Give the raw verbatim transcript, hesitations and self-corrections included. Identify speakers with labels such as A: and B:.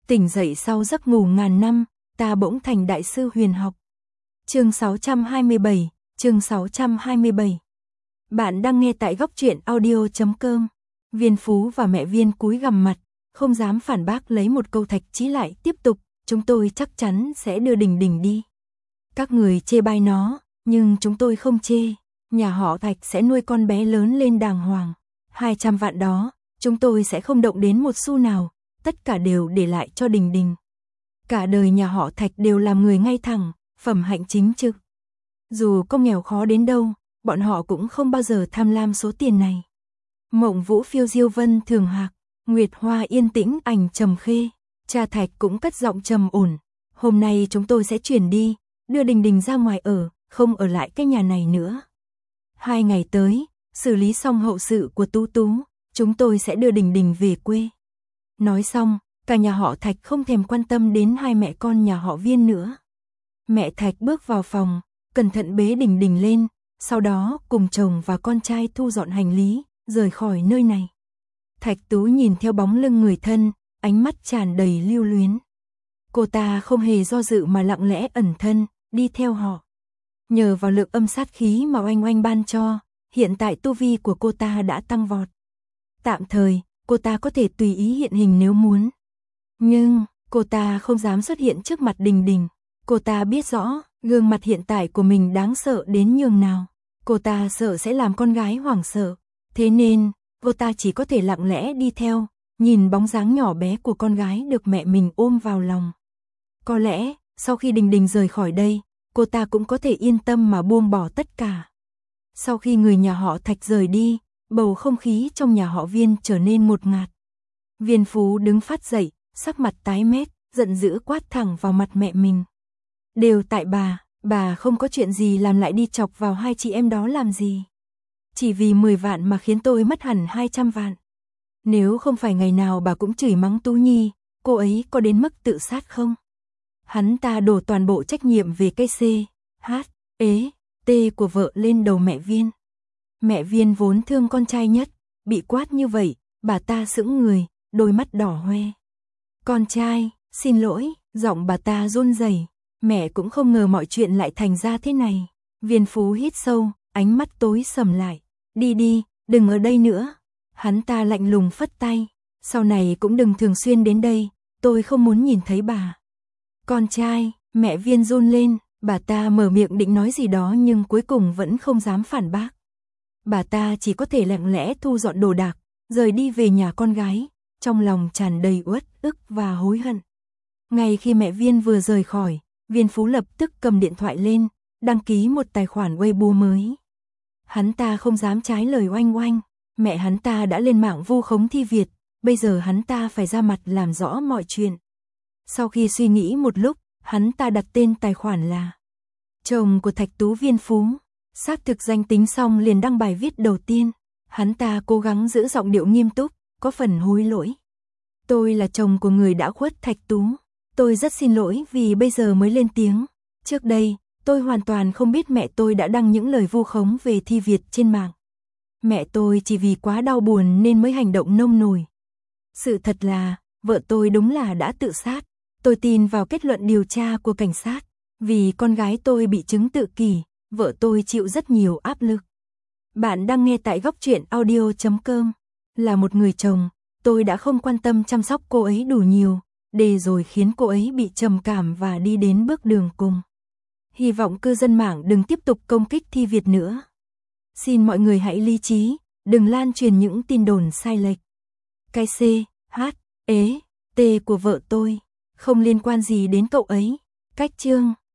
A: Tỉnh dậy sau giấc ngủ ngàn năm, ta bỗng thành đại sư huyền học. Chương sáu trăm hai mươi bảy, chương sáu trăm hai mươi bảy. Bạn đang nghe tại góc truyện audio chấm com. Viên Phú và mẹ Viên cúi gằm mặt, không dám phản bác, lấy một câu. Thạch Chí lại tiếp tục, chúng tôi chắc chắn sẽ đưa Đình Đình đi. Các người chê bai nó, nhưng chúng tôi không chê. Nhà họ Thạch sẽ nuôi con bé lớn lên đàng hoàng. hai trăm vạn đó, chúng tôi sẽ không động đến một xu nào, tất cả đều để lại cho Đình Đình. Cả đời nhà họ Thạch đều làm người ngay thẳng, phẩm hạnh chính trực. Dù có nghèo khó đến đâu, bọn họ cũng không bao giờ tham lam số tiền này. Mộng Vũ phiêu diêu vân thường hạc, Nguyệt Hoa yên tĩnh ảnh trầm khê. Cha Thạch cũng cất giọng trầm ổn. Hôm nay chúng tôi sẽ chuyển đi, đưa Đình Đình ra ngoài ở, không ở lại cái nhà này nữa. Hai ngày tới, xử lý xong hậu sự của Tú Tú, chúng tôi sẽ đưa Đình Đình về quê. Nói xong, cả nhà họ Thạch không thèm quan tâm đến hai mẹ con nhà họ Viên nữa. Mẹ Thạch bước vào phòng, cẩn thận bế Đình Đình lên, sau đó cùng chồng và con trai thu dọn hành lý, rời khỏi nơi này. Thạch Tú nhìn theo bóng lưng người thân, ánh mắt tràn đầy lưu luyến. Cô ta không hề do dự mà lặng lẽ ẩn thân, đi theo họ. Nhờ vào lượng âm sát khí mà oanh oanh ban cho, hiện tại tu vi của cô ta đã tăng vọt. Tạm thời, cô ta có thể tùy ý hiện hình nếu muốn. Nhưng, cô ta không dám xuất hiện trước mặt Đình Đình. Cô ta biết rõ, gương mặt hiện tại của mình đáng sợ đến nhường nào. Cô ta sợ sẽ làm con gái hoảng sợ. Thế nên, cô ta chỉ có thể lặng lẽ đi theo, nhìn bóng dáng nhỏ bé của con gái được mẹ mình ôm vào lòng. Có lẽ, sau khi Đình Đình rời khỏi đây, cô ta cũng có thể yên tâm mà buông bỏ tất cả. Sau khi người nhà họ Thạch rời đi, bầu không khí trong nhà họ Viên trở nên ngột ngạt. Viên Phú đứng phát dậy, sắc mặt tái mét, giận dữ quát thẳng vào mặt mẹ mình. Đều tại bà, bà không có chuyện gì làm lại đi chọc vào hai chị em đó làm gì. Chỉ vì mười vạn mà khiến tôi mất hẳn hai trăm vạn. Nếu không phải ngày nào bà cũng chửi mắng Tú Nhi, cô ấy có đến mức tự sát không? Hắn ta đổ toàn bộ trách nhiệm về cái C, H, ế, T của vợ lên đầu mẹ Viên. Mẹ Viên vốn thương con trai nhất, bị quát như vậy, bà ta sững người, đôi mắt đỏ hoe. Con trai, xin lỗi, giọng bà ta run rẩy. Mẹ cũng không ngờ mọi chuyện lại thành ra thế này. Viên Phú hít sâu, ánh mắt tối sầm lại. Đi đi, đừng ở đây nữa. Hắn ta lạnh lùng phất tay. Sau này cũng đừng thường xuyên đến đây, tôi không muốn nhìn thấy bà. Con trai, mẹ Viên run lên, bà ta mở miệng định nói gì đó nhưng cuối cùng vẫn không dám phản bác. Bà ta chỉ có thể lặng lẽ thu dọn đồ đạc, rời đi về nhà con gái, trong lòng tràn đầy uất ức và hối hận. Ngay khi mẹ Viên vừa rời khỏi, Viên Phú lập tức cầm điện thoại lên, đăng ký một tài khoản Weibo mới. Hắn ta không dám trái lời oanh oanh, mẹ hắn ta đã lên mạng vu khống Thi Việt, bây giờ hắn ta phải ra mặt làm rõ mọi chuyện. Sau khi suy nghĩ một lúc, hắn ta đặt tên tài khoản là chồng của Thạch Tú Viên Phú. Xác thực danh tính xong liền đăng bài viết đầu tiên. Hắn ta cố gắng giữ giọng điệu nghiêm túc, có phần hối lỗi. Tôi là chồng của người đã khuất Thạch Tú. Tôi rất xin lỗi vì bây giờ mới lên tiếng. Trước đây, tôi hoàn toàn không biết mẹ tôi đã đăng những lời vu khống về Thi Việt trên mạng. Mẹ tôi chỉ vì quá đau buồn nên mới hành động nông nổi. Sự thật là, vợ tôi đúng là đã tự sát. Tôi tin vào kết luận điều tra của cảnh sát. Vì con gái tôi bị chứng tự kỷ, vợ tôi chịu rất nhiều áp lực. Bạn đang nghe tại góc truyện audio chấm com. Là một người chồng, tôi đã không quan tâm chăm sóc cô ấy đủ nhiều, để rồi khiến cô ấy bị trầm cảm và đi đến bước đường cùng. Hy vọng cư dân mạng đừng tiếp tục công kích Thi Việt nữa. Xin mọi người hãy lý trí, đừng lan truyền những tin đồn sai lệch. Cái C, H, ế, T của vợ tôi, không liên quan gì đến cậu ấy. Cách chương